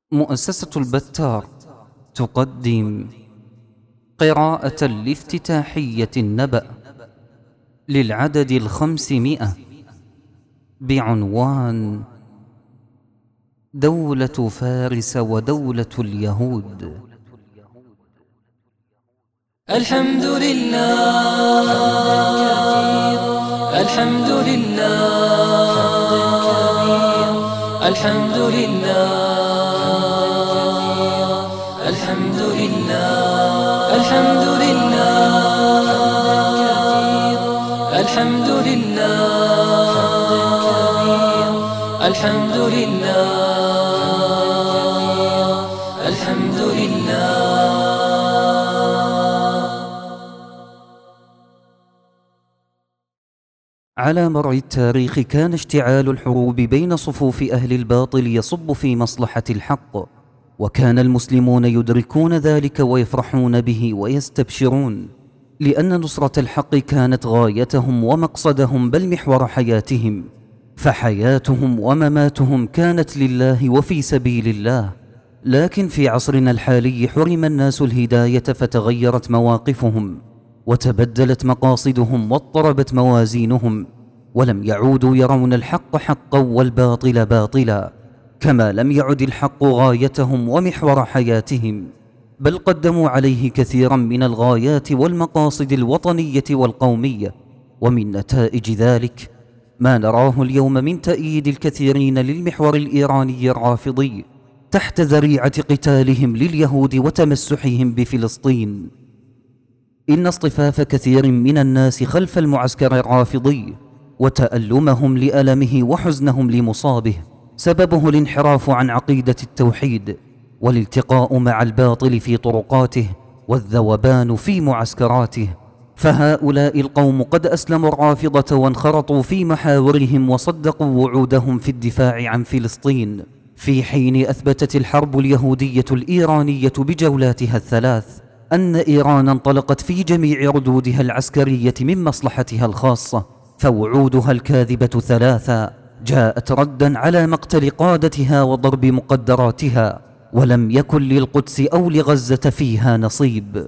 مؤسسة البتار تقدم قراءة لافتتاحية النبأ للعدد 500 بعنوان دولة فارس ودولة اليهود. الحمد لله الحمد لله الحمد لله الحمد لله الحمد لله الحمد لله الحمد لله الحمد لله. على مر التاريخ كان اشتعال الحروب بين صفوف أهل الباطل يصب في مصلحة الحق، وكان المسلمون يدركون ذلك ويفرحون به ويستبشرون، لأن نصرة الحق كانت غايتهم ومقصدهم بل محور حياتهم، فحياتهم ومماتهم كانت لله وفي سبيل الله. لكن في عصرنا الحالي حرم الناس الهداية فتغيرت مواقفهم وتبدلت مقاصدهم واضطربت موازينهم، ولم يعودوا يرون الحق حقا والباطل باطلا، كما لم يعد الحق غايتهم ومحور حياتهم، بل قدموا عليه كثيرا من الغايات والمقاصد الوطنية والقومية. ومن نتائج ذلك ما نراه اليوم من تأييد الكثيرين للمحور الإيراني الرافضي تحت ذريعة قتالهم لليهود وتمسحهم بفلسطين. إن اصطفاف كثير من الناس خلف المعسكر الرافضي وتألمهم لألمه وحزنهم لمصابه سببه الانحراف عن عقيدة التوحيد والالتقاء مع الباطل في طرقاته والذوبان في معسكراته. فهؤلاء القوم قد أسلموا الرافضة وانخرطوا في محاورهم وصدقوا وعودهم في الدفاع عن فلسطين، في حين أثبتت الحرب اليهودية الإيرانية بجولاتها الثلاث أن إيران انطلقت في جميع ردودها العسكرية من مصلحتها الخاصة، فوعودها الكاذبة ثلاثة جاءت ردا على مقتل قادتها وضرب مقدراتها، ولم يكن للقدس أو لغزة فيها نصيب.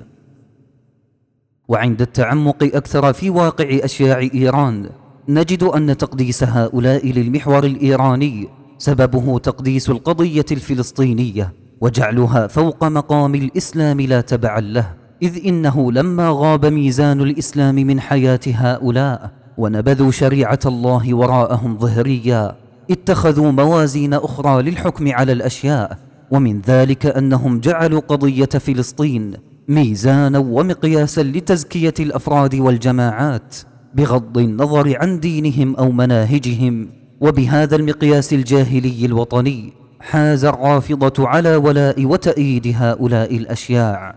وعند التعمق أكثر في واقع أشياع إيران نجد أن تقديس هؤلاء للمحور الإيراني سببه تقديس القضية الفلسطينية وجعلها فوق مقام الإسلام لا تبعا له، إذ إنه لما غاب ميزان الإسلام من حياة هؤلاء ونبذوا شريعة الله وراءهم ظهريا اتخذوا موازين أخرى للحكم على الأشياء، ومن ذلك أنهم جعلوا قضية فلسطين ميزانا ومقياسا لتزكية الأفراد والجماعات بغض النظر عن دينهم أو مناهجهم. وبهذا المقياس الجاهلي الوطني حاز الرافضة على ولاء وتأييد هؤلاء الأشياع.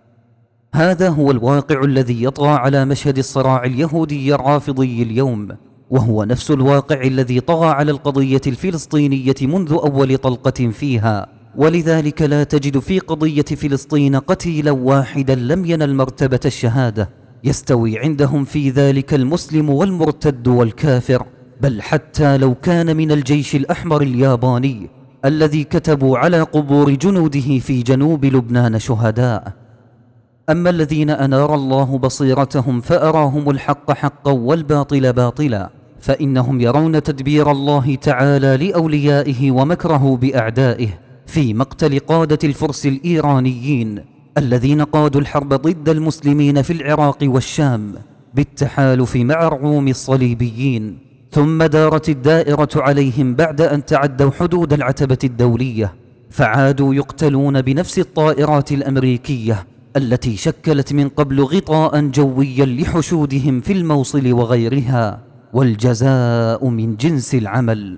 هذا هو الواقع الذي يطغى على مشهد الصراع اليهودي الرافضي اليوم، وهو نفس الواقع الذي طغى على القضية الفلسطينية منذ أول طلقة فيها، ولذلك لا تجد في قضية فلسطين قتيلا واحدا لم ينل مرتبة الشهادة يستوي عندهم في ذلك المسلم والمرتد والكافر، بل حتى لو كان من الجيش الأحمر الياباني الذي كتبوا على قبور جنوده في جنوب لبنان شهداء. أما الذين أنار الله بصيرتهم فأراهم الحق حقا والباطل باطلا، فإنهم يرون تدبير الله تعالى لأوليائه ومكره بأعدائه في مقتل قادة الفرس الإيرانيين الذين قادوا الحرب ضد المسلمين في العراق والشام بالتحالف مع الروم الصليبيين، ثم دارت الدائرة عليهم بعد أن تعدوا حدود العتبة الدولية، فعادوا يقتلون بنفس الطائرات الأمريكية التي شكلت من قبل غطاء جويا لحشودهم في الموصل وغيرها، والجزاء من جنس العمل.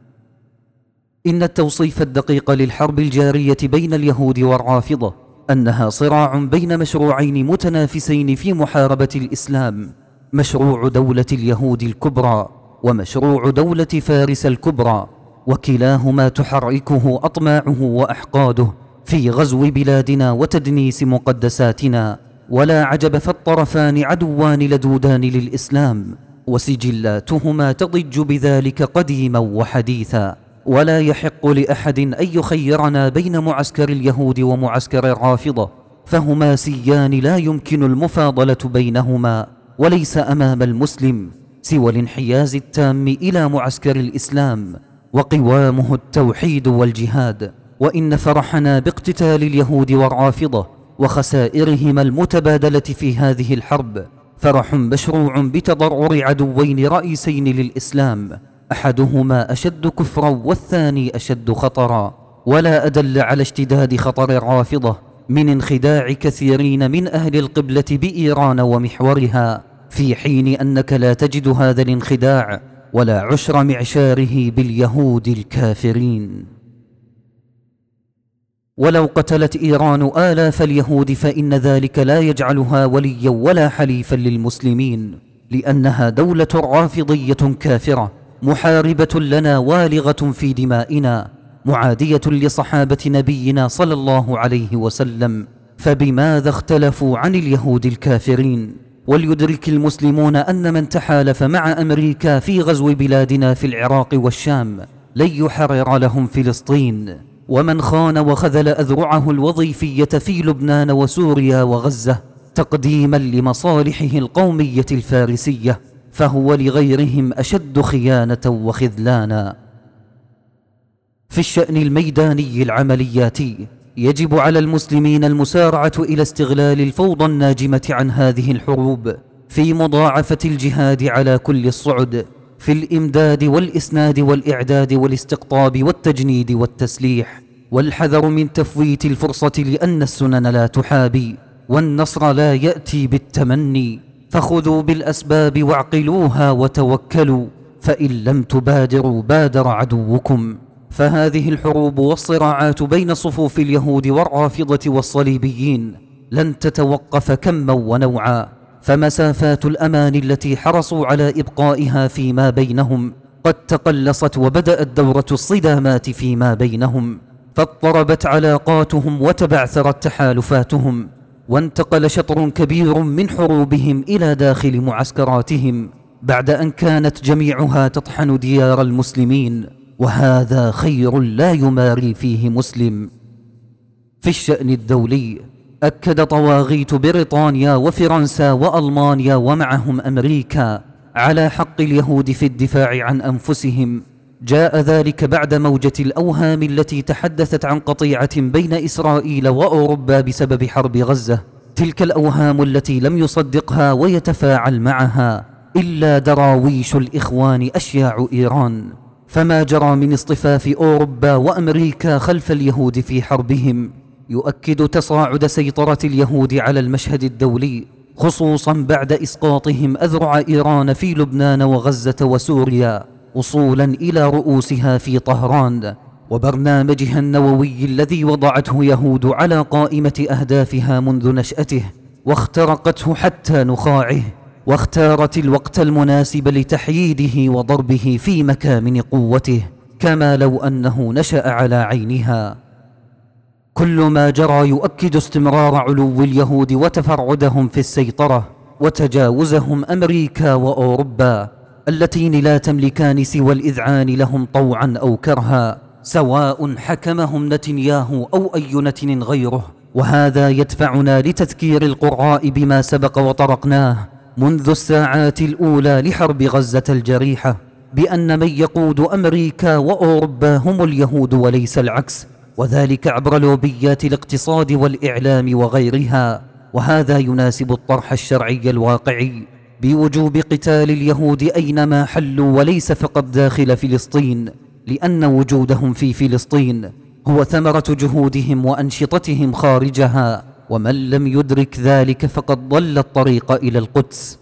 إن التوصيف الدقيق للحرب الجارية بين اليهود والرافضة أنها صراع بين مشروعين متنافسين في محاربة الإسلام، مشروع دولة اليهود الكبرى ومشروع دولة فارس الكبرى، وكلاهما تحركه أطماعه وأحقاده في غزو بلادنا وتدنيس مقدساتنا. ولا عجب، فالطرفان عدوان لدودان للإسلام، وسجلاتهما تضج بذلك قديما وحديثا. ولا يحق لأحد أن يخيرنا بين معسكر اليهود ومعسكر الرافضة، فهما سيان لا يمكن المفاضلة بينهما، وليس أمام المسلم سوى الانحياز التام إلى معسكر الإسلام، وقوامه التوحيد والجهاد. وإن فرحنا باقتتال اليهود والرافضة وخسائرهما المتبادلة في هذه الحرب فرح مشروع بتضرر عدوين رئيسين للإسلام، أحدهما أشد كفرا والثاني أشد خطرا. ولا أدل على اشتداد خطر الرافضة من انخداع كثيرين من أهل القبلة بإيران ومحورها، في حين أنك لا تجد هذا الانخداع ولا عشر معشاره باليهود الكافرين. ولو قتلت إيران آلاف اليهود فإن ذلك لا يجعلها وليا ولا حليفا للمسلمين، لأنها دولة رافضية كافرة محاربة لنا والغة في دمائنا، معادية لصحابة نبينا صلى الله عليه وسلم، فبماذا اختلفوا عن اليهود الكافرين؟ وليدرك المسلمون أن من تحالف مع أمريكا في غزو بلادنا في العراق والشام لن يحرر لهم فلسطين، ومن خان وخذل أذرعه الوظيفية في لبنان وسوريا وغزة تقديما لمصالحه القومية الفارسية فهو لغيرهم أشد خيانة وخذلانا. في الشأن الميداني العملياتي يجب على المسلمين المسارعة إلى استغلال الفوضى الناجمة عن هذه الحروب في مضاعفة الجهاد على كل الصعد، في الإمداد والإسناد والإعداد والاستقطاب والتجنيد والتسليح، والحذر من تفويت الفرصة لأن السنن لا تحابي والنصر لا يأتي بالتمني، فخذوا بالأسباب واعقلوها وتوكلوا، فإن لم تبادروا بادر عدوكم. فهذه الحروب والصراعات بين صفوف اليهود والرافضة والصليبيين لن تتوقف كما ونوعا، فمسافات الأمان التي حرصوا على إبقائها فيما بينهم قد تقلصت، وبدأت دورة الصدامات فيما بينهم، فاضطربت علاقاتهم وتبعثرت تحالفاتهم، وانتقل شطر كبير من حروبهم إلى داخل معسكراتهم بعد أن كانت جميعها تطحن ديار المسلمين، وهذا خير لا يماري فيه مسلم. في الشأن الدولي أكد طواغيت بريطانيا وفرنسا وألمانيا ومعهم أمريكا على حق اليهود في الدفاع عن أنفسهم. جاء ذلك بعد موجة الأوهام التي تحدثت عن قطيعة بين إسرائيل وأوروبا بسبب حرب غزة، تلك الأوهام التي لم يصدقها ويتفاعل معها إلا دراويش الإخوان أشياع إيران. فما جرى من اصطفاف أوروبا وأمريكا خلف اليهود في حربهم يؤكد تصاعد سيطرة اليهود على المشهد الدولي، خصوصا بعد إسقاطهم أذرع إيران في لبنان وغزة وسوريا وصولا إلى رؤوسها في طهران، وبرنامجها النووي الذي وضعته يهود على قائمة أهدافها منذ نشأته واخترقته حتى نخاعه، واختارت الوقت المناسب لتحييده وضربه في مكامن قوته كما لو أنه نشأ على عينها. كل ما جرى يؤكد استمرار علو اليهود وتفرعدهم في السيطرة وتجاوزهم أمريكا وأوروبا اللتين لا تملكان سوى الإذعان لهم طوعا أو كرها، سواء حكمهم نتنياهو أو أي نتن غيره. وهذا يدفعنا لتذكير القراء بما سبق وطرقناه منذ الساعات الأولى لحرب غزة الجريحة، بأن من يقود أمريكا وأوروبا هم اليهود وليس العكس، وذلك عبر لوبيات الاقتصاد والإعلام وغيرها. وهذا يناسب الطرح الشرعي الواقعي بوجوب قتال اليهود أينما حلوا وليس فقط داخل فلسطين، لأن وجودهم في فلسطين هو ثمرة جهودهم وأنشطتهم خارجها، ومن لم يدرك ذلك فقد ضل الطريق إلى القدس.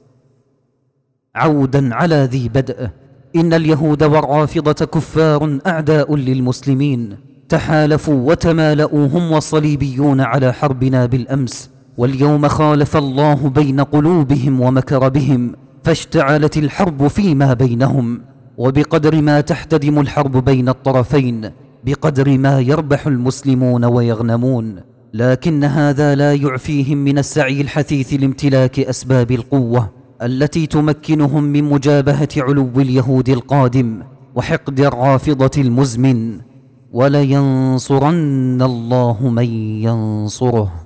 عودا على ذي بدء، إن اليهود والرافضة كفار أعداء للمسلمين، تحالفوا وتمالؤوا هم والصليبيون على حربنا بالأمس، واليوم خالف الله بين قلوبهم ومكر بهم، فاشتعلت الحرب فيما بينهم. وبقدر ما تحتدم الحرب بين الطرفين بقدر ما يربح المسلمون ويغنمون، لكن هذا لا يعفيهم من السعي الحثيث لامتلاك أسباب القوة التي تمكنهم من مجابهة علو اليهود القادم وحقد الرافضة المزمن، ولينصرن الله من ينصره.